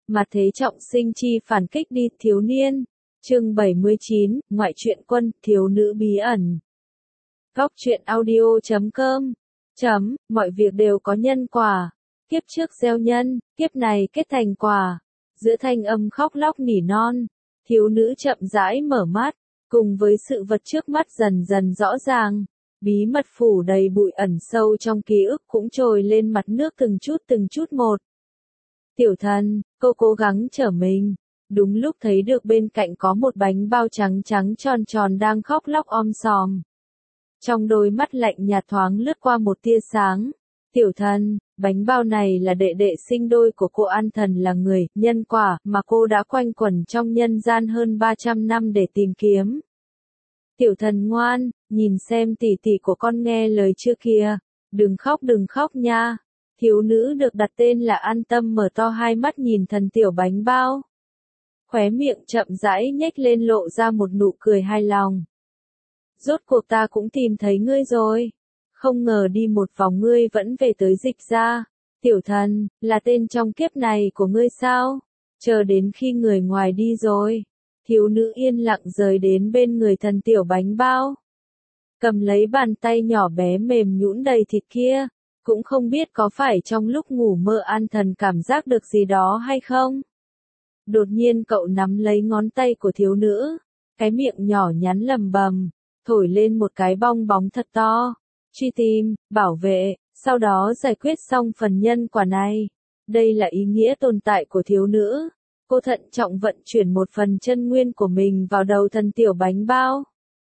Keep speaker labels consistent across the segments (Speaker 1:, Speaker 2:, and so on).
Speaker 1: Mặt thế trọng sinh chi phản kích đi thiếu niên. Chương 79, ngoại truyện quân, thiếu nữ bí ẩn. Góc truyện audio.com. Mọi việc đều có nhân quả. Kiếp trước gieo nhân, kiếp này kết thành quả. Giữa thanh âm khóc lóc nỉ non, thiếu nữ chậm rãi mở mắt, cùng với sự vật trước mắt dần dần rõ ràng. Bí mật phủ đầy bụi ẩn sâu trong ký ức cũng trồi lên mặt nước từng chút một. Tiểu thần, cô cố gắng trở mình. Đúng lúc thấy được bên cạnh có một bánh bao trắng trắng tròn tròn đang khóc lóc om sòm. Trong đôi mắt lạnh nhạt thoáng lướt qua một tia sáng. Tiểu thần, bánh bao này là đệ đệ sinh đôi của cô. An Thần là người, nhân quả, mà cô đã quanh quẩn trong nhân gian hơn 300 năm để tìm kiếm. Tiểu thần ngoan, nhìn xem tỷ tỷ của con nghe lời chưa kìa. Đừng khóc nha. Thiếu nữ được đặt tên là An Tâm mở to hai mắt nhìn thần tiểu bánh bao. Khóe miệng chậm rãi nhếch lên lộ ra một nụ cười hài lòng. Rốt cuộc ta cũng tìm thấy ngươi rồi. Không ngờ đi một vòng ngươi vẫn về tới Dịch gia. Tiểu thần, là tên trong kiếp này của ngươi sao? Chờ đến khi người ngoài đi rồi. Thiếu nữ yên lặng rời đến bên người thần tiểu bánh bao. Cầm lấy bàn tay nhỏ bé mềm nhũn đầy thịt kia. Cũng không biết có phải trong lúc ngủ mơ An Thần cảm giác được gì đó hay không? Đột nhiên cậu nắm lấy ngón tay của thiếu nữ. Cái miệng nhỏ nhắn lầm bầm. Thổi lên một cái bong bóng thật to. Truy tìm, bảo vệ, sau đó giải quyết xong phần nhân quả này. Đây là ý nghĩa tồn tại của thiếu nữ. Cô thận trọng vận chuyển một phần chân nguyên của mình vào đầu thần tiểu bánh bao.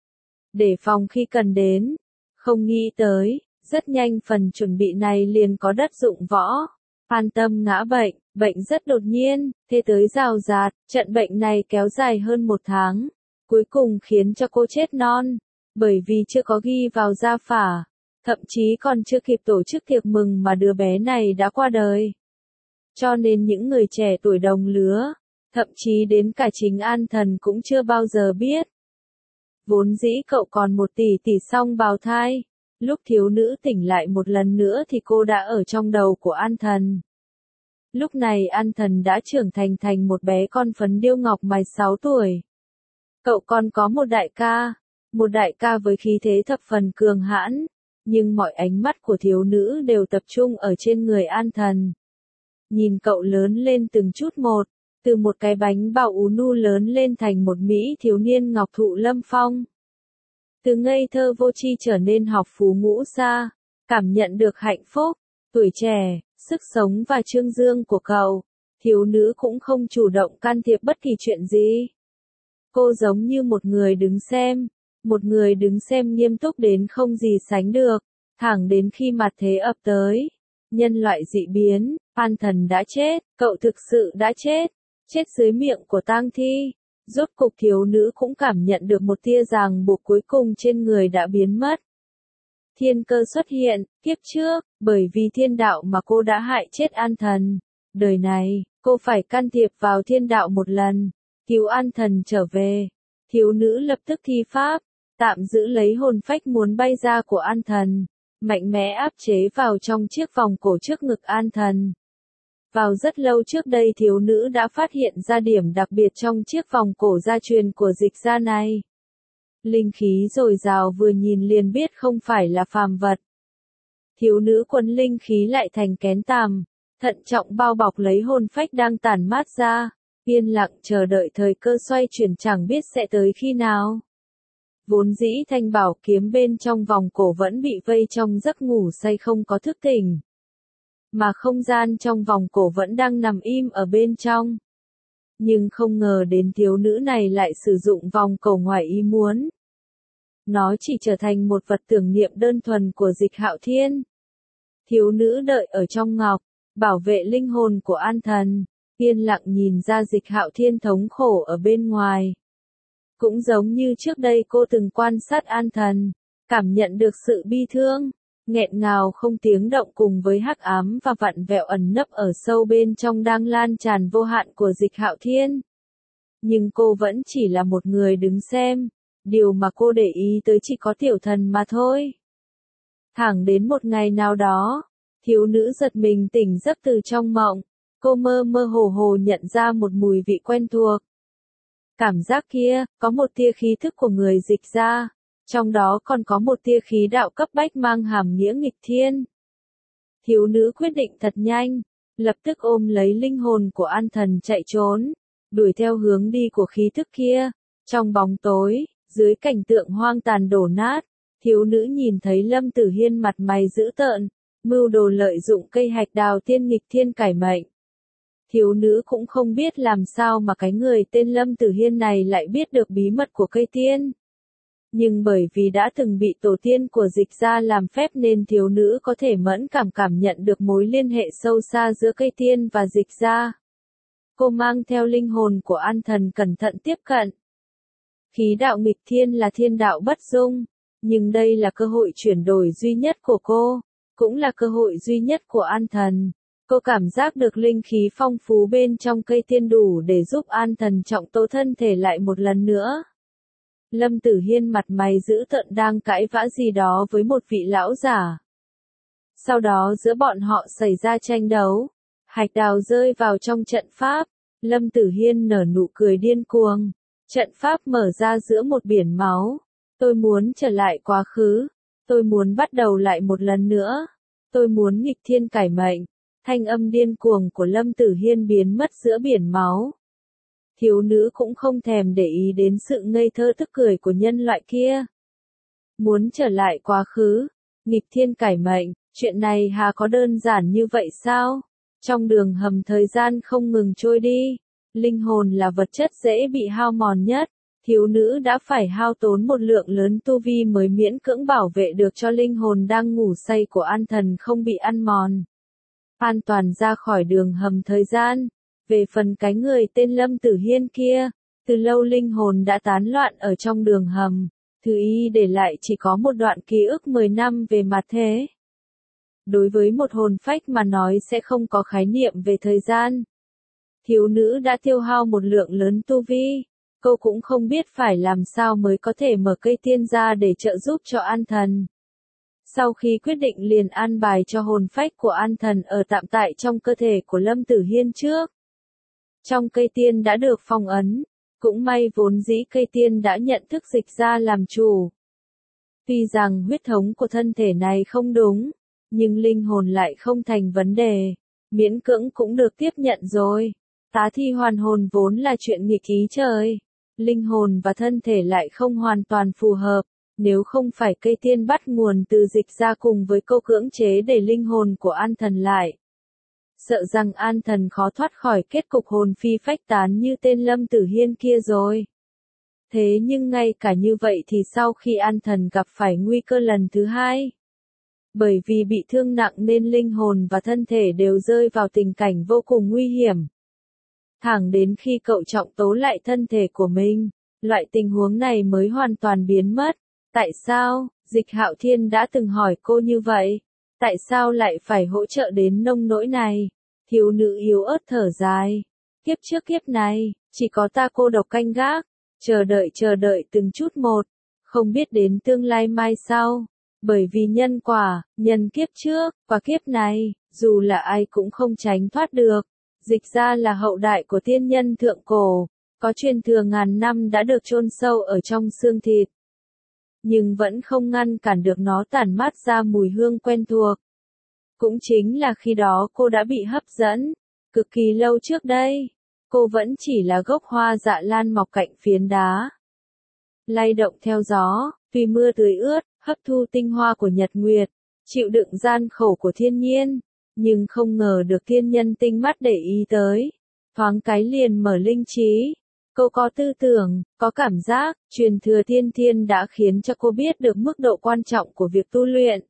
Speaker 1: Để phòng khi cần đến. Không nghĩ tới, rất nhanh phần chuẩn bị này liền có đất dụng võ. An Tâm ngã bệnh, bệnh rất đột nhiên, thế tới rào rạt, trận bệnh này kéo dài hơn 1 tháng. Cuối cùng khiến cho cô chết non. Bởi vì chưa có ghi vào gia phả, thậm chí còn chưa kịp tổ chức tiệc mừng mà đứa bé này đã qua đời. Cho nên những người trẻ tuổi đồng lứa, thậm chí đến cả chính An Thần cũng chưa bao giờ biết. Vốn dĩ cậu còn 1 tỷ song bào thai, lúc thiếu nữ tỉnh lại một lần nữa thì cô đã ở trong đầu của An Thần. Lúc này An Thần đã trưởng thành một bé con phấn điêu ngọc mài 6 tuổi. Cậu còn có một đại ca với khí thế thập phần cường hãn, nhưng mọi ánh mắt của thiếu nữ đều tập trung ở trên người An Thần. Nhìn cậu lớn lên từng chút một, từ một cái bánh bao ú nu lớn lên thành một mỹ thiếu niên ngọc thụ lâm phong. Từ ngây thơ vô tri trở nên học phú ngũ xa, cảm nhận được hạnh phúc, tuổi trẻ, sức sống và trương dương của cậu, thiếu nữ cũng không chủ động can thiệp bất kỳ chuyện gì. Cô giống như một người đứng xem nghiêm túc đến không gì sánh được, thẳng đến khi mặt thế ập tới. Nhân loại dị biến, An Thần đã chết, cậu thực sự đã chết dưới miệng của tang thi. Rốt cục thiếu nữ cũng cảm nhận được một tia ràng buộc cuối cùng trên người đã biến mất. Thiên cơ xuất hiện, kiếp trước, bởi vì thiên đạo mà cô đã hại chết An Thần. Đời này, cô phải can thiệp vào thiên đạo một lần, cứu An Thần trở về. Thiếu nữ lập tức thi pháp, tạm giữ lấy hồn phách muốn bay ra của An Thần, mạnh mẽ áp chế vào trong chiếc vòng cổ trước ngực An Thần. Vào rất lâu trước đây thiếu nữ đã phát hiện ra điểm đặc biệt trong chiếc vòng cổ gia truyền của Dịch gia này. Linh khí dồi dào vừa nhìn liền biết không phải là phàm vật. Thiếu nữ quấn linh khí lại thành kén tàm, thận trọng bao bọc lấy hồn phách đang tản mát ra, yên lặng chờ đợi thời cơ xoay chuyển chẳng biết sẽ tới khi nào. Vốn dĩ thanh bảo kiếm bên trong vòng cổ vẫn bị vây trong giấc ngủ say không có thức tỉnh. Mà không gian trong vòng cổ vẫn đang nằm im ở bên trong. Nhưng không ngờ đến thiếu nữ này lại sử dụng vòng cổ ngoài ý muốn. Nó chỉ trở thành một vật tưởng niệm đơn thuần của Dịch Hạo Thiên. Thiếu nữ đợi ở trong ngọc, bảo vệ linh hồn của An Thần, yên lặng nhìn ra Dịch Hạo Thiên thống khổ ở bên ngoài. Cũng giống như trước đây cô từng quan sát An Thần, cảm nhận được sự bi thương, nghẹn ngào không tiếng động cùng với hắc ám và vặn vẹo ẩn nấp ở sâu bên trong đang lan tràn vô hạn của Dịch Hạo Thiên. Nhưng cô vẫn chỉ là một người đứng xem, điều mà cô để ý tới chỉ có tiểu thần mà thôi. Thẳng đến một ngày nào đó, thiếu nữ giật mình tỉnh giấc từ trong mộng, Cô mơ mơ hồ hồ nhận ra một mùi vị quen thuộc. Cảm giác kia, có một tia khí thức của người Dịch ra, trong đó còn có một tia khí đạo cấp bách mang hàm nghĩa nghịch thiên. Thiếu nữ quyết định thật nhanh, lập tức ôm lấy linh hồn của An Thần chạy trốn, đuổi theo hướng đi của khí thức kia. Trong bóng tối, dưới cảnh tượng hoang tàn đổ nát, thiếu nữ nhìn thấy Lâm Tử Hiên mặt mày dữ tợn, mưu đồ lợi dụng cây hạch đào tiên nghịch thiên cải mệnh. Thiếu nữ cũng không biết làm sao mà cái người tên Lâm Tử Hiên này lại biết được bí mật của cây tiên. Nhưng bởi vì đã từng bị tổ tiên của Dịch ra làm phép nên thiếu nữ có thể mẫn cảm nhận được mối liên hệ sâu xa giữa cây tiên và Dịch ra. Cô mang theo linh hồn của An Thần cẩn thận tiếp cận. Khí đạo nghịch thiên là thiên đạo bất dung, nhưng đây là cơ hội chuyển đổi duy nhất của cô, cũng là cơ hội duy nhất của An Thần. Cô cảm giác được linh khí phong phú bên trong cây tiên đủ để giúp An Thần trọng tố thân thể lại một lần nữa. Lâm Tử Hiên mặt mày dữ tợn đang cãi vã gì đó với một vị lão giả. Sau đó giữa bọn họ xảy ra tranh đấu. Hạch đào rơi vào trong trận pháp. Lâm Tử Hiên nở nụ cười điên cuồng. Trận pháp mở ra giữa một biển máu. Tôi muốn trở lại quá khứ. Tôi muốn bắt đầu lại một lần nữa. Tôi muốn nghịch thiên cải mệnh. Thanh âm điên cuồng của Lâm Tử Hiên biến mất giữa biển máu. Thiếu nữ cũng không thèm để ý đến sự ngây thơ tức cười của nhân loại kia. Muốn trở lại quá khứ, nghịch thiên cải mệnh, chuyện này hà có đơn giản như vậy sao? Trong đường hầm thời gian không ngừng trôi đi, linh hồn là vật chất dễ bị hao mòn nhất, thiếu nữ đã phải hao tốn một lượng lớn tu vi mới miễn cưỡng bảo vệ được cho linh hồn đang ngủ say của An Thần không bị ăn mòn. An toàn ra khỏi đường hầm thời gian. Về phần cái người tên Lâm Tử Hiên kia, từ lâu linh hồn đã tán loạn ở trong đường hầm, thứ y để lại chỉ có một đoạn ký ức 10 năm về mặt thế. Đối với một hồn phách mà nói sẽ không có khái niệm về thời gian. Thiếu nữ đã tiêu hao một lượng lớn tu vi, cô cũng không biết phải làm sao mới có thể mở cây tiên ra để trợ giúp cho An Thần. Sau khi quyết định liền an bài cho hồn phách của An Thần ở tạm tại trong cơ thể của Lâm Tử Hiên trước. Trong cây tiên đã được phong ấn, cũng may vốn dĩ cây tiên đã nhận thức Dịch ra làm chủ. Tuy rằng huyết thống của thân thể này không đúng, nhưng linh hồn lại không thành vấn đề, miễn cưỡng cũng được tiếp nhận rồi. Tá thi hoàn hồn vốn là chuyện nghịch ý trời, linh hồn và thân thể lại không hoàn toàn phù hợp, nếu không phải cây tiên bắt nguồn từ Dịch ra cùng với câu cưỡng chế để linh hồn của An Thần lại. Sợ rằng An Thần khó thoát khỏi kết cục hồn phi phách tán như tên Lâm Tử Hiên kia rồi. Thế nhưng ngay cả như vậy thì sau khi An Thần gặp phải nguy cơ lần thứ hai, bởi vì bị thương nặng nên linh hồn và thân thể đều rơi vào tình cảnh vô cùng nguy hiểm. Thẳng đến khi cậu trọng tố lại thân thể của mình, loại tình huống này mới hoàn toàn biến mất. Tại sao? Dịch Hạo Thiên đã từng hỏi cô như vậy. Tại sao lại phải hỗ trợ đến nông nỗi này? Thiếu nữ yếu ớt thở dài. Kiếp trước kiếp này, chỉ có ta cô độc canh gác, chờ đợi từng chút một, không biết đến tương lai mai sau. Bởi vì nhân quả, nhân kiếp trước, và kiếp này, dù là ai cũng không tránh thoát được. Dịch ra là hậu đại của tiên nhân thượng cổ, có truyền thừa ngàn năm đã được chôn sâu ở trong xương thịt. Nhưng vẫn không ngăn cản được nó tản mát ra mùi hương quen thuộc. Cũng chính là khi đó cô đã bị hấp dẫn, cực kỳ lâu trước đây, cô vẫn chỉ là gốc hoa dạ lan mọc cạnh phiến đá. Lay động theo gió, vì mưa tưới ướt, hấp thu tinh hoa của nhật nguyệt, chịu đựng gian khổ của thiên nhiên, nhưng không ngờ được thiên nhân tinh mắt để ý tới. Thoáng cái liền mở linh trí. Cô có tư tưởng, có cảm giác, truyền thừa tiên thiên đã khiến cho cô biết được mức độ quan trọng của việc tu luyện.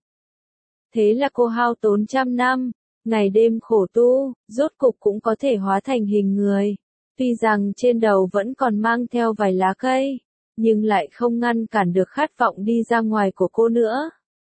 Speaker 1: Thế là cô hao tốn trăm năm, ngày đêm khổ tu, rốt cục cũng có thể hóa thành hình người. Tuy rằng trên đầu vẫn còn mang theo vài lá cây, nhưng lại không ngăn cản được khát vọng đi ra ngoài của cô nữa.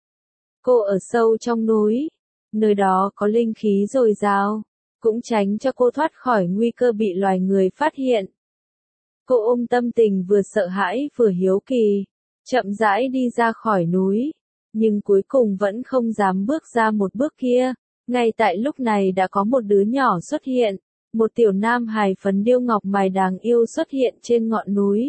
Speaker 1: Cô ở sâu trong núi, nơi đó có linh khí dồi dào, cũng tránh cho cô thoát khỏi nguy cơ bị loài người phát hiện. Cô ôm tâm tình vừa sợ hãi vừa hiếu kỳ, chậm rãi đi ra khỏi núi, nhưng cuối cùng vẫn không dám bước ra một bước kia, Ngay tại lúc này đã có một đứa nhỏ xuất hiện, một tiểu nam hài phấn điêu ngọc mài đáng yêu xuất hiện trên ngọn núi.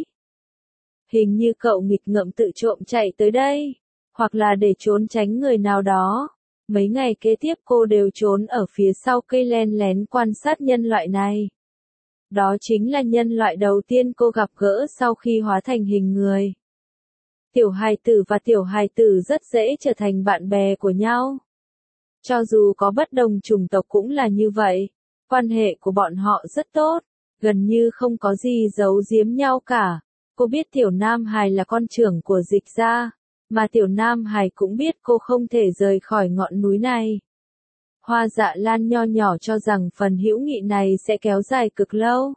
Speaker 1: Hình như cậu nghịch ngợm tự trộm chạy tới đây, hoặc là để trốn tránh người nào đó. Mấy ngày kế tiếp cô đều trốn ở phía sau cây len lén quan sát nhân loại này. Đó chính là nhân loại đầu tiên cô gặp gỡ sau khi hóa thành hình người. Tiểu hài tử và tiểu hài tử rất dễ trở thành bạn bè của nhau. Cho dù có bất đồng chủng tộc cũng là như vậy, quan hệ của bọn họ rất tốt, gần như không có gì giấu giếm nhau cả. Cô biết tiểu nam hài là con trưởng của Dịch gia, mà tiểu nam hài cũng biết cô không thể rời khỏi ngọn núi này. Hoa Dạ Lan nho nhỏ cho rằng phần hữu nghị này sẽ kéo dài cực lâu.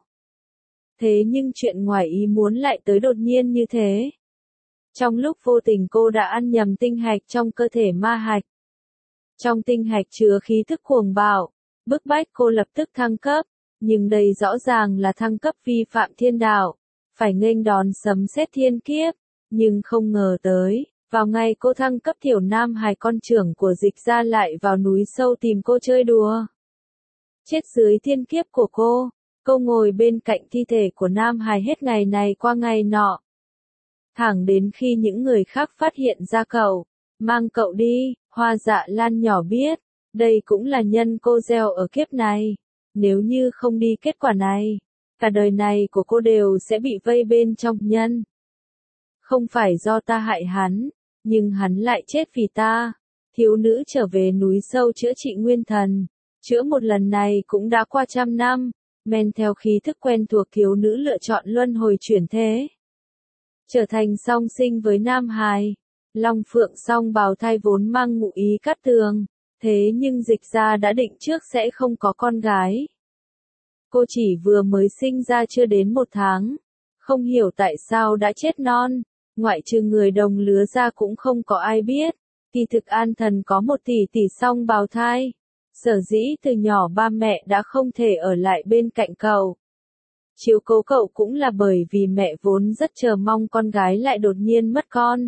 Speaker 1: Thế nhưng chuyện ngoài ý muốn lại tới đột nhiên như thế. Trong lúc vô tình cô đã ăn nhầm tinh hạch trong cơ thể ma hạch. Trong tinh hạch chứa khí thức cuồng bạo, bức bách cô lập tức thăng cấp, nhưng đây rõ ràng là thăng cấp vi phạm thiên đạo, phải nghênh đón sấm sét thiên kiếp, nhưng không ngờ tới, vào ngày cô thăng cấp tiểu nam hài con trưởng của Dịch gia lại vào núi sâu tìm cô chơi đùa. Chết dưới thiên kiếp của cô ngồi bên cạnh thi thể của nam hài hết ngày này qua ngày nọ. Thẳng đến khi những người khác phát hiện ra cậu, mang cậu đi, Hoa Dạ Lan nhỏ biết, đây cũng là nhân cô gieo ở kiếp này. Nếu như không đi kết quả này, cả đời này của cô đều sẽ bị vây bên trong nhân. Không phải do ta hại hắn, nhưng hắn lại chết vì ta. Thiếu nữ trở về núi sâu chữa trị nguyên thần, chữa một lần này cũng đã qua 100 năm, men theo khí thức quen thuộc thiếu nữ lựa chọn luân hồi chuyển thế. Trở thành song sinh với nam hài. Long Phượng song bào thai vốn mang ngụ ý cát tường, thế nhưng Dịch gia đã định trước sẽ không có con gái. Cô chỉ vừa mới sinh ra chưa đến 1 tháng, không hiểu tại sao đã chết non, ngoại trừ người đồng lứa ra cũng không có ai biết. Kỳ thực An Thần có một tỷ tỷ song bào thai, sở dĩ từ nhỏ ba mẹ đã không thể ở lại bên cạnh cậu. Chiếu cố cậu cũng là bởi vì mẹ vốn rất chờ mong con gái lại đột nhiên mất con.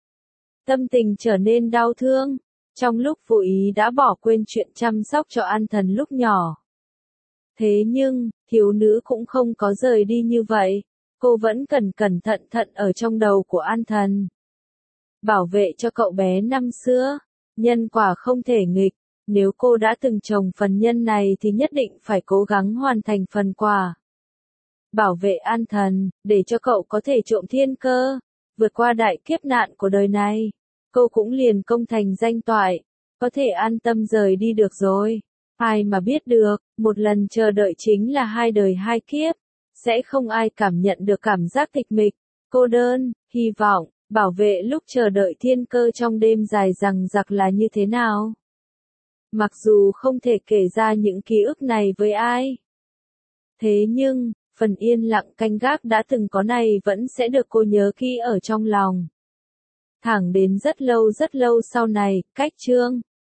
Speaker 1: Tâm tình trở nên đau thương, trong lúc vô ý đã bỏ quên chuyện chăm sóc cho An Thần lúc nhỏ. Thế nhưng, thiếu nữ cũng không có rời đi như vậy, cô vẫn cẩn cẩn thận thận ở trong đầu của An Thần. Bảo vệ cho cậu bé năm xưa, nhân quả không thể nghịch, nếu cô đã từng trồng phần nhân này thì nhất định phải cố gắng hoàn thành phần quả. Bảo vệ An Thần, để cho cậu có thể trộm thiên cơ, vượt qua đại kiếp nạn của đời này, cô cũng liền công thành danh toại, có thể an tâm rời đi được rồi. Ai mà biết được, một lần chờ đợi chính là 2 đời 2 kiếp, sẽ không ai cảm nhận được cảm giác tịch mịch, cô đơn, hy vọng, bảo vệ lúc chờ đợi thiên cơ trong đêm dài dằng dặc là như thế nào. Mặc dù không thể kể ra những ký ức này với ai. Thế nhưng, phần yên lặng canh gác đã từng có này vẫn sẽ được cô nhớ kỹ ở trong lòng. Thẳng đến rất lâu sau này, cách chương